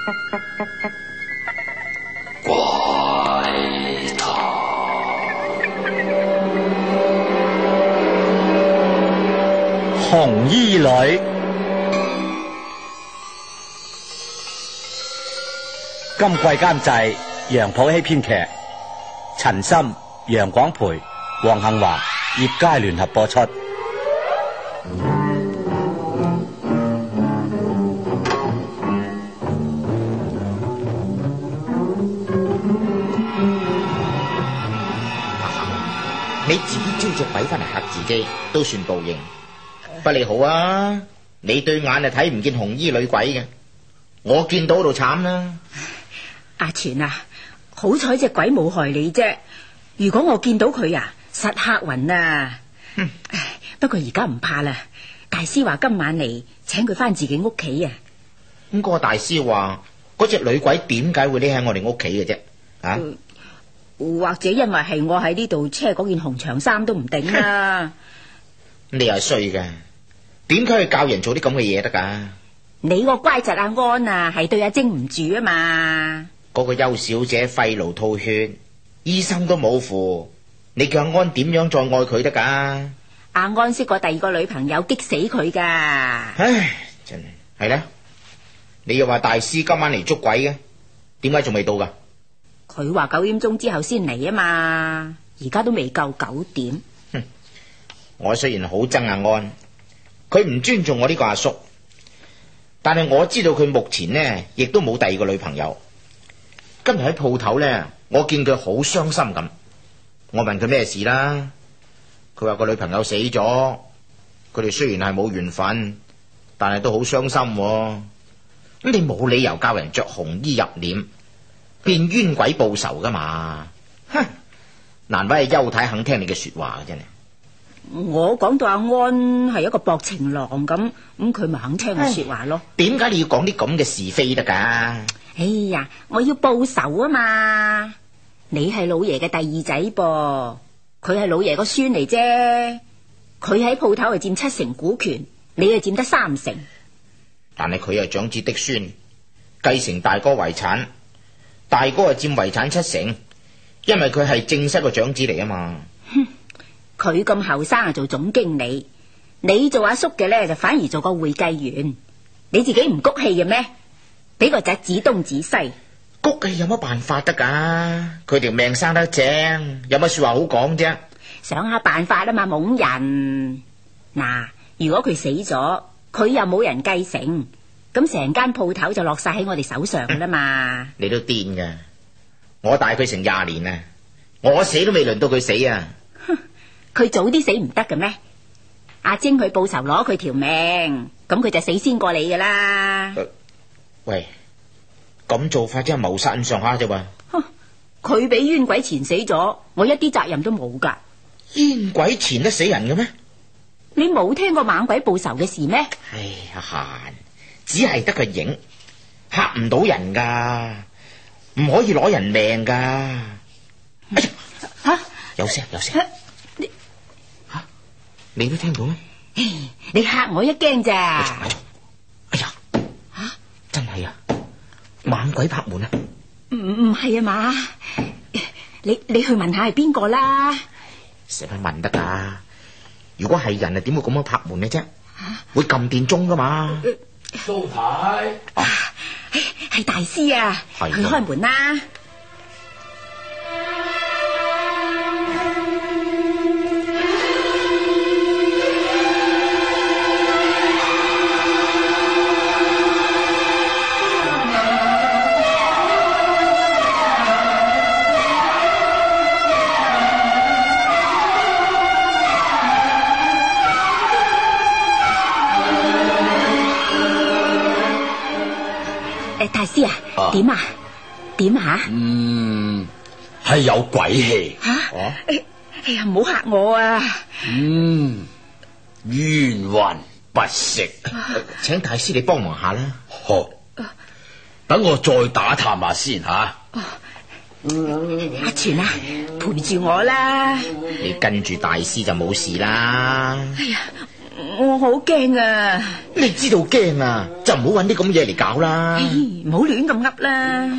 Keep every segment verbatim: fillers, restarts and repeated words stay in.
鬼堂， 紅衣女。今季監製楊普希編劇，陳森、楊廣培、黃杏華、葉佳聯合播出。 你自己招隻鬼翻嚟嚇自己，都算報應。不你好啊，你對眼係睇唔見紅衣女鬼嘅，我見到度慘啦。 阿全啊，好彩隻鬼冇害你啫，如果我見到佢啊，實嚇暈啊。 哼， 不過而家唔怕啦，大師話今晚嚟請佢翻自己屋企啊。 咁個大師話嗰隻女鬼點解會匿喺我哋屋企嘅啫？啊、 呃，或者因為係我喺呢度車嗰件紅長衫都唔定啊。 你又係衰嘅，點解去教人做啲咁嘅嘢得噶？ 你個乖侄阿安啊，係對阿晶唔住啊嘛。 嗰個邱小姐肺癆吐血，醫生都冇符，你叫阿安點樣再愛佢得噶？ 阿安識過第二個女朋友，激死佢噶。 唉，真係係啦。你又話大師今晚嚟捉鬼嘅，點解仲未到噶？ 佢話九點鐘之後先嚟啊嘛，而家都未夠九點。 哼，我雖然好憎阿安，佢唔尊重我呢個阿叔，但係我知道佢目前呢亦都冇第二個女朋友。今日喺鋪頭呢，我見佢好傷心咁。我問佢咩事啦，佢話個女朋友死咗，佢哋雖然係冇緣分，但係都好傷心。咁你冇理由教人着紅衣入殮，變冤鬼報仇噶嘛？哼，難為係邱太肯聽你嘅說話嘅真係。 我講到阿安係一個薄情郎咁，咁佢咪肯聽我說話咯？ 點解你要講啲咁嘅是非得噶？ 哎呀，我要報仇啊嘛！你係老爺嘅第二仔噃，佢係老爺個孫嚟啫。佢喺鋪頭係佔七成股權，你係佔得三成。 但係佢係長子的孫，繼承大哥遺產，大哥係佔遺產七成，因為佢係正室個長子嚟啊嘛。 哼，佢咁後生啊做總經理，你做阿叔嘅咧就反而做個會計員，你自己唔谷氣嘅咩？俾個仔指東指西， 谷氣有乜辦法得噶？佢條命生得正，有乜說話好講啫？ 想下辦法啊嘛，懵人。嗱，如果佢死咗，佢又冇人繼承，咁成間鋪頭就落晒喺我哋手上噶啦嘛。 你都癲噶！我大佢成廿年啊，我死都未輪到佢死啊！ 哼，佢早啲死唔得嘅咩？阿晶去報仇攞佢條命，咁佢就死先過你噶啦。 呃喂，咁做法真係謀殺咁上下啫喎！ 佢俾冤鬼纏死咗，我一啲責任都冇噶。 冤鬼纏得死人嘅咩？ 你冇聽過猛鬼報仇嘅事咩？ 唉呀，閒，只係得個影，嚇唔到人噶，唔可以攞人命噶。哎呀， 吓， 有聲有聲， 你吓，你都聽到咩？ 你嚇我一驚咋？ 哎呀，吓，真係啊，猛鬼拍門啊！ 唔唔係啊嘛，你你去問下係邊個啦。 使乜問得噶？如果係人啊，點會咁樣拍門嘅啫？會撳電鐘噶嘛？ 蘇太， 係大師啊，去開門啦。大師啊，點啊？點啊？ 嗯，係有鬼氣。 吓、啊？哎呀，唔好嚇我啊！ 嗯，冤魂不息。 請大師你幫忙下啦。 好，等我再打探下先吓。 阿全啊，陪住我啦。 你跟住大師就冇事啦。 哎呀， 我好驚啊！ 你知道驚啊，就唔好搵啲咁嘢嚟搞啦。 唔好亂咁噏啦。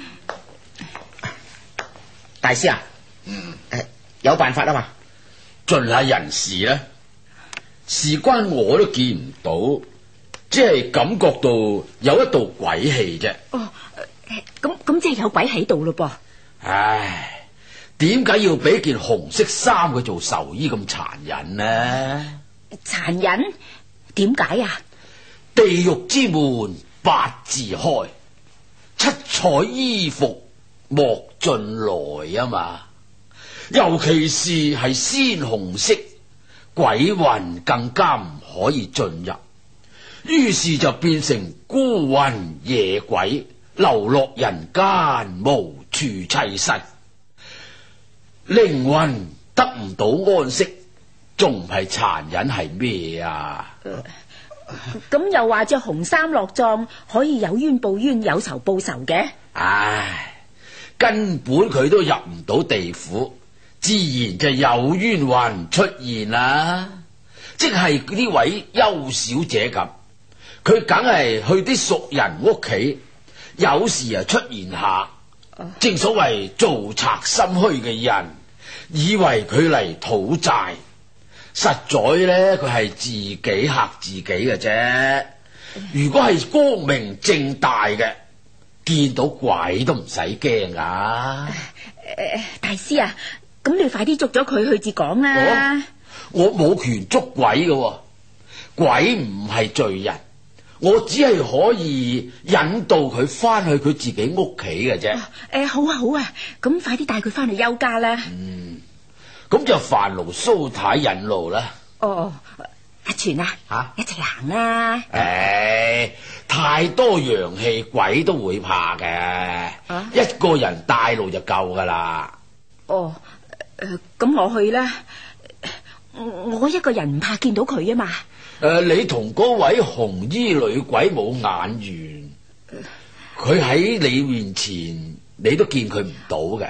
大師啊，嗯，誒，有辦法啊嘛？ 盡下人事啦，事關我都見唔到，只係感覺到有一道鬼氣啫。 哦，咁咁即係有鬼喺度咯噃。 唉，點解要俾件紅色衫佢做壽衣咁殘忍呢？ 殘忍？點解啊？ 地獄之門八字開，七彩衣服莫進來啊嘛！尤其是係鮮紅色，鬼魂更加唔可以進入，於是就變成孤魂野鬼，流落人間，無處棲身，靈魂得唔到安息，仲唔係殘忍係咩啊？ 咁、呃、又話着紅衫落葬可以有冤報冤，有仇報仇嘅？ 唉，根本佢都入唔到地府，自然就有冤魂出現啦。即係呢位邱小姐咁，佢梗係去啲熟人屋企，有時啊出現下。正所謂做賊心虛嘅人，以為佢嚟討債，實在咧佢係自己嚇自己嘅啫。如果係光明正大嘅，見到鬼都唔使驚啊！ 誒、呃，大師啊，咁你快啲捉咗佢去至講啦。 我冇權捉鬼嘅，鬼唔係罪人，我只係可以引導佢翻去佢自己屋企嘅啫。誒、 呃，好啊好啊，咁快啲帶佢翻去邱家啦。 嗯，咁就煩勞蘇太引路啦。 哦，阿全啊，吓、啊、一齊行啦。 誒、哎，太多陽氣，鬼都會怕嘅。啊、一個人帶路就夠噶啦。 哦，誒、呃，咁我去啦。我一個人唔怕見到佢啊嘛。誒、 呃，你同嗰位紅衣女鬼冇眼緣，佢喺、呃、你面前，你都見佢唔到嘅。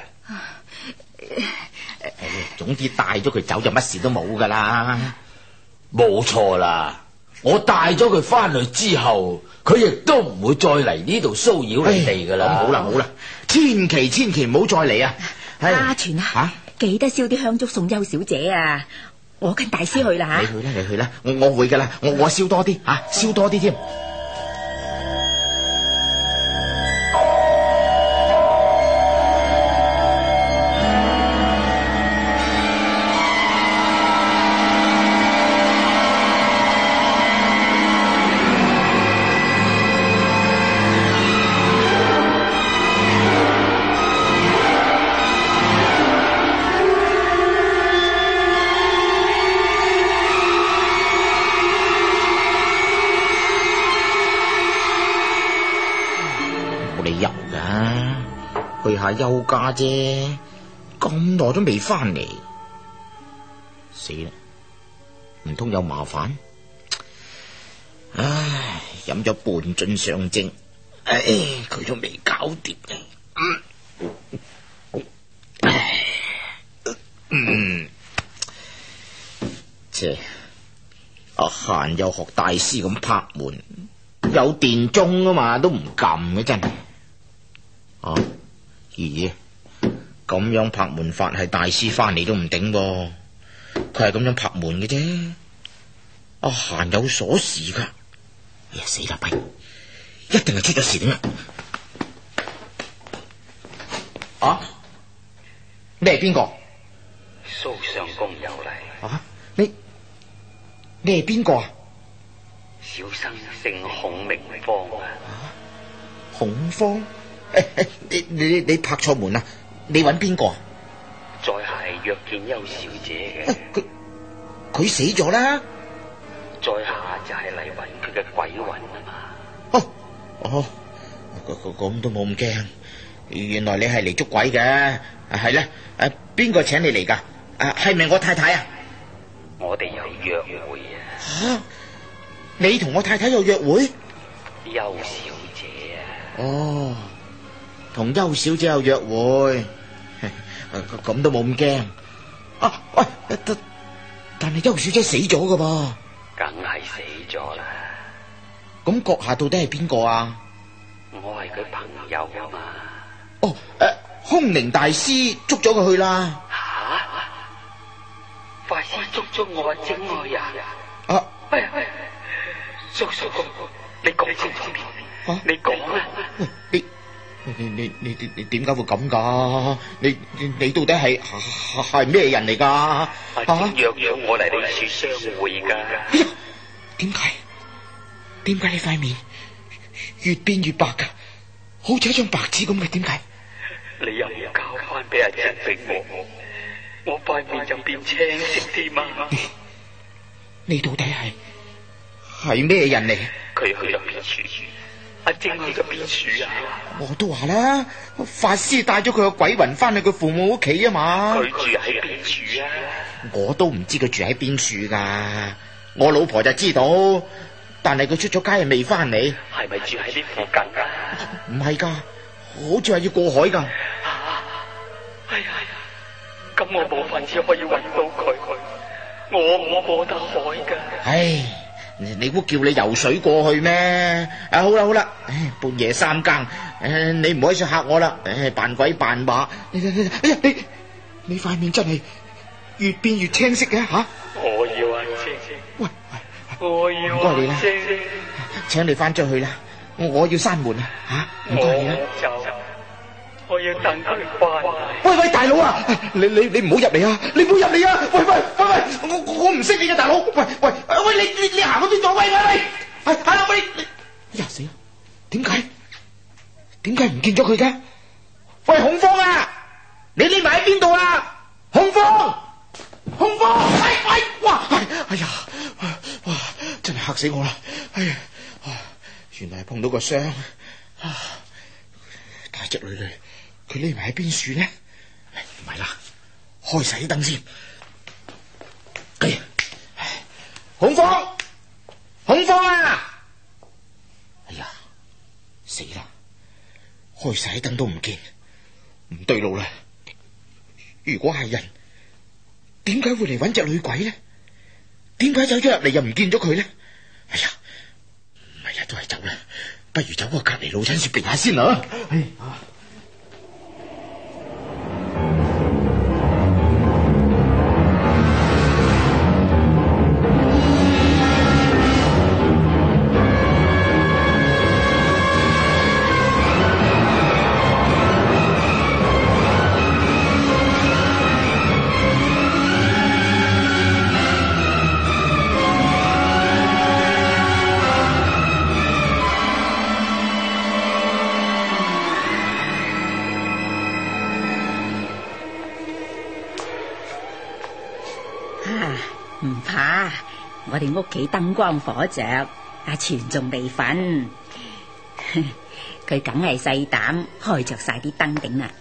呃、總之帶咗佢走就乜事都冇噶啦。 冇錯啦，我帶咗佢翻去之後，佢亦都唔會再嚟呢度騷擾你哋噶啦。 好啦好啦，千祈千祈唔好再嚟啊！ 阿全啊，啊記得燒啲香燭送邱小姐啊！我跟大師去啦吓， 你去啦，你去啦，我我會噶啦，我我燒多啲吓，燒多啲添。去下邱家啫，咁耐都未翻嚟，死啦！唔通有麻煩？唉，飲咗半樽上精，唉，佢都未搞掂嘅。唉，嗯，切，阿閒又學大師咁拍門，有電鐘啊嘛，都唔撳嘅真係。啊！咦，咁樣拍門法係大師翻嚟都唔頂噃，佢係咁樣拍門嘅啫。阿閒有鎖匙噶，哎呀死啦弊，一定係出咗事點啊！啊，你係邊個？ 蘇相公有嚟。 啊，你你係邊個啊？ 小生姓孔名芳啊。 啊，孔芳？誒誒，你你你拍錯門啦！你揾邊個啊？ 在下係約見邱小姐嘅。 佢佢死咗啦！ 在下就係嚟揾佢嘅鬼魂啊嘛。 哦哦，咁都冇咁驚。原來你係嚟捉鬼嘅。係咧，誒，邊個請你嚟噶？誒，係咪我太太啊？ 我哋有約會啊。 吓，你同我太太有約會？ 邱小姐啊。 哦。同邱小姐有約會，咁都冇咁驚。啊喂，但但係邱小姐死咗噶噃。 梗係死咗啦。 咁閣下到底係邊個啊？ 我係佢朋友啊嘛。 哦，誒，空靈大師捉咗佢去啦。 吓！法師捉咗我阿晶去啊！ 啊！ 哎呀，叔叔，你講清楚啲。啊！你講啊！ 喂，你你你你你你點解會咁噶？你你你到底係係係咩人嚟噶？ 阿晶約咗我嚟你處相會噶。 哎呀，點解？點解你塊面越變越白噶？好似一張白紙咁嘅，點解？ 你又唔交翻俾阿晶俾我，我塊面就變青色添啊！ 你你到底係係咩人嚟？ 佢去咗邊處？阿晶去咗邊處啊？ 我都話啦，法師帶咗佢個鬼魂翻去佢父母屋企啊嘛。 佢住喺邊處啊？ 我都唔知佢住喺邊處噶，我老婆就知道，但係佢出咗街係未翻嚟。 係咪住喺呢附近啊？ 唔係噶，好似話要過海噶。 啊！哎呀，咁我冇法子可以搵到佢，我唔過得海噶。 唉，你估叫你游水過去咩？啊，好啦好啦，唉，半夜三更，誒，你唔可以再嚇我啦，誒，扮鬼扮馬。哎呀，你你塊面真係越變越青色嘅吓。 我要阿晶， 喂喂， 我要唔該你啦， 晶， 請你翻出去啦，我我要閂門啊吓，唔該你啦。 我要等佢翻。 喂喂，大佬啊，你你你唔好入嚟啊！你唔好入嚟啊！喂喂喂喂，我我唔識你嘅大佬。喂喂喂，你你你行到邊度？喂喂喂，係係啦喂，你哎呀死啦！點解點解唔見咗佢嘅？喂，孔方啊，你匿埋喺邊度啊？孔方，孔方，喂喂，哇，哎呀，哇，真係嚇死我啦！哎呀，原來係碰到個傷啊，大隻女女。佢匿埋喺邊處呢？唔係啦，開晒啲燈先。哎呀，孔方，孔方啊！哎呀，死啦！開晒啲燈都唔見，唔對路啦。如果係人，點解會嚟搵隻女鬼呢？點解走咗入嚟又唔見咗佢呢？哎呀，唔係啊，都係走啦，不如走個隔籬老親說避下先啦。哎啊！ 唔怕，我哋屋企燈光火着，阿全仲未瞓，佢梗係細膽開着晒啲燈頂啦。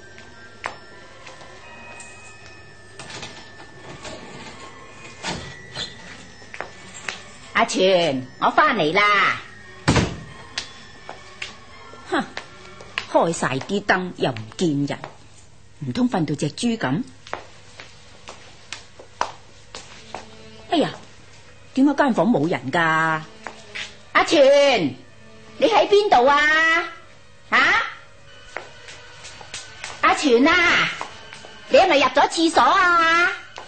阿全，我翻嚟啦！哼，開晒啲燈又唔見人，唔通瞓到隻豬咁？哎呀，點解間房冇人噶？阿全，你喺邊度啊？吓、啊？阿全啊，你係咪入咗廁所啊？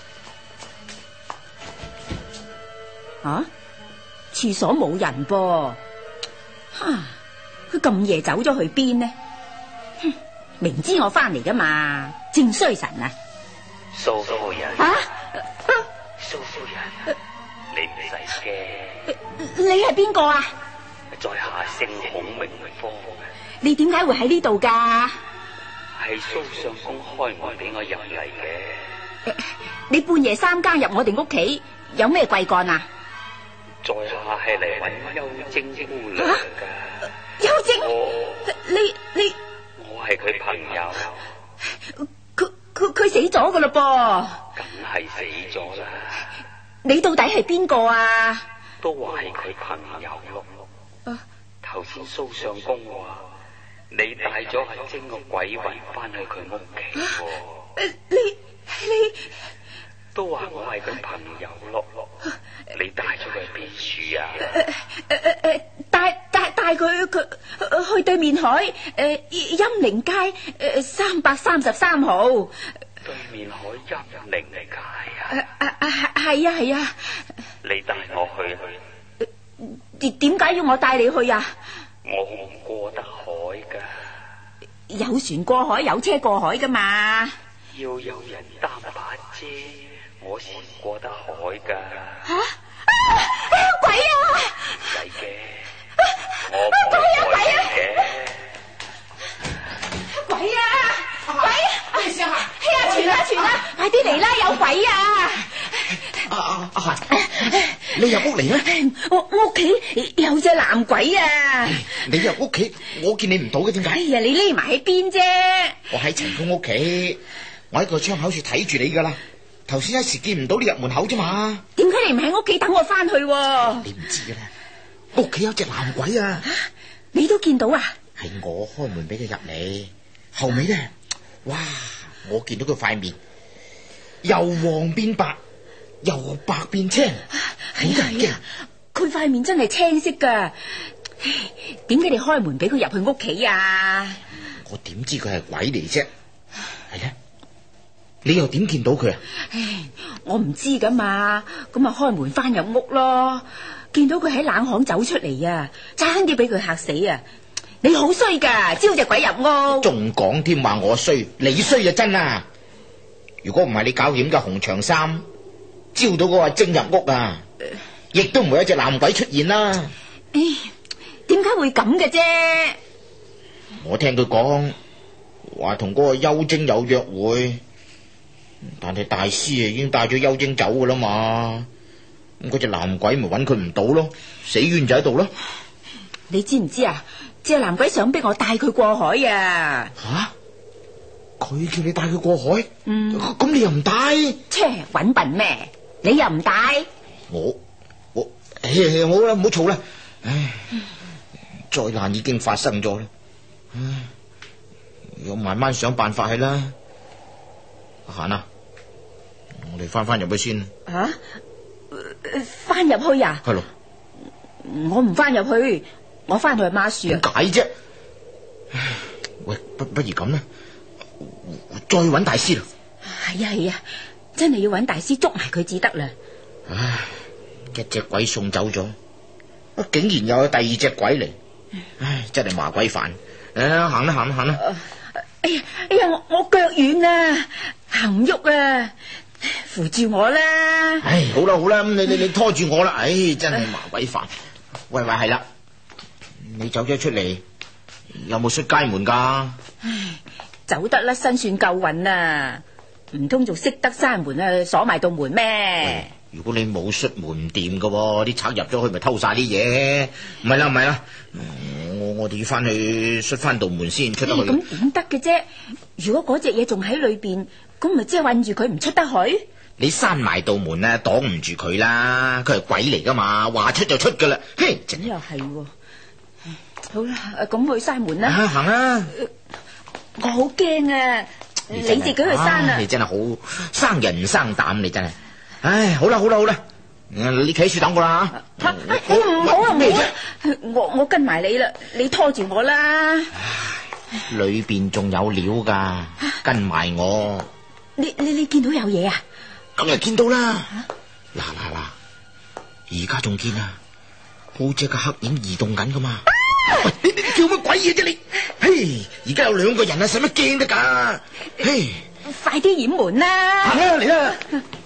啊？廁所冇人噃？哈，佢咁夜走咗去邊呢？哼，明知我翻嚟噶嘛，正衰神啊！ 蘇夫人。 啊？ 蘇夫人，你唔使驚。 你係邊個啊？ 在下姓孔名科。 你點解會喺呢度噶？ 係蘇相公開門俾我入嚟嘅。 你半夜三更入我哋屋企，有咩貴幹啊？ 在下係嚟揾幽精姑娘噶。 幽精？你你我係佢朋友。 佢佢佢死咗噶嘞噃。 梗係死咗啦！ 你到底係邊個啊？ 都話係佢朋友咯。頭先蘇相公話你帶咗阿晶個鬼魂翻去佢屋企喎。 你你都話我係佢朋友咯。 你帶咗佢去邊處啊？ 誒誒誒，帶帶帶佢佢去對面海，誒陰靈街誒三百三十三號。 對面海陰靈街啊？ 啊啊係啊係啊！ 你帶我去。 點點解要我帶你去啊？ 我唔過得海噶。 有船過海，有車過海噶嘛？ 要有人擔把遮，我先過得海噶。 吓啊！鬼啊！ 唔使驚，我唔會害你嘅。 鬼啊！鬼！哎呀！哎呀！傳啦傳啦，快啲嚟啦！有鬼啊！ 阿阿阿嫻，你入屋嚟啊？ 我屋企有隻男鬼啊！ 你入屋企，我見你唔到嘅，點解？ 哎呀，你匿埋喺邊啫？ 我喺陳公屋企，我喺個窗口處睇住你噶啦。頭先一時見唔到你入門口啫嘛。 點解你唔喺屋企等我翻去？你唔知嘅啦，屋企有隻男鬼啊！ 你都見到啊？ 係我開門俾佢入嚟，後尾咧，哇！我見到佢塊面由黃變白，由白變青，好得人驚。 佢塊面真係青色噶，點解你開門俾佢入去屋企啊？ 我點知佢係鬼嚟啫？係咧，你又點見到佢啊？ 唉，我唔知噶嘛，咁啊開門翻入屋咯，見到佢喺冷巷走出嚟啊，差啲俾佢嚇死啊！你好衰噶，招隻鬼入屋， 仲講添話我衰，你衰就真啊！如果唔係你搞險嘅紅長衫，招到嗰個精入屋啊，亦都唔會有隻男鬼出現啦。 唉，點解會咁嘅啫？ 我聽佢講話同嗰個幽精有約會，但係大師啊已經帶咗幽精走噶啦嘛，咁嗰隻男鬼咪揾佢唔到咯，死冤就喺度咯。 你知唔知啊？隻男鬼想逼我帶佢過海啊！ 吓，佢叫你帶佢過海？ 嗯， 咁你又唔帶？ 切，搵笨咩？你又唔帶？ 我我唉，好啦，唔好嘈啦。唉，災難已經發生咗啦。唉，我慢慢想辦法去啦。阿嫻啊，我哋翻翻入去先。 吓，翻入去啊？ 係咯， 我唔翻入去。我翻去孖樹啊！ 點解啫？喂，不不如咁啦，再搵大師啦。 係啊係啊，真係要搵大師捉埋佢至得啦。 唉，一隻鬼送走咗，竟然又有第二隻鬼嚟，唉，真係麻鬼煩。誒，行啦行啦行啦。 哎呀哎呀，我我腳軟啊，行唔喐啊，扶住我啦。 唉，好啦好啦，咁你你你拖住我啦。唉，真係麻鬼煩。喂喂，係啦。你走咗出嚟，有冇出街門噶？ 唉，走得甩身算夠運啦，唔通仲識得閂門啊？鎖埋道門咩？ 如果你冇出門唔掂噶，啲賊入咗去咪偷晒啲嘢。唔係啦唔係啦，我我哋要翻去出翻道門先出得去。 咁點得嘅啫？如果嗰隻嘢仲喺裏邊，咁咪即係困住佢唔出得去？ 你閂埋道門咧，擋唔住佢啦。佢係鬼嚟噶嘛，話出就出噶啦。嘿， 咁又係。好啦，咁去閂門啦。 啊，行啦！ 我好驚啊！你自己去閂啊！ 你真係好生人唔生膽，你真係。唉，好啦好啦好啦，你企喺處等我啦吓。 唔好啊唔好啊！我我跟埋你啦，你拖住我啦。 裏邊仲有料噶，跟埋我。 你你你見到有嘢啊？ 梗係見到啦。嗱嗱嗱，而家仲見啊，好似個黑影移動緊噶嘛。喂，你你叫乜鬼嘢啫你？嘿，而家有兩個人啊，使乜驚得噶？嘿， 快啲掩門啦！ 行啦，嚟啦！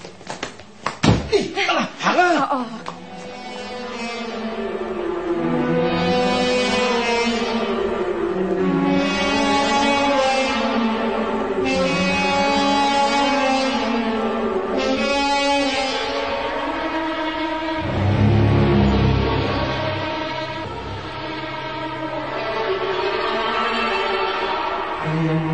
得啦，行啦！ 哦。 嗯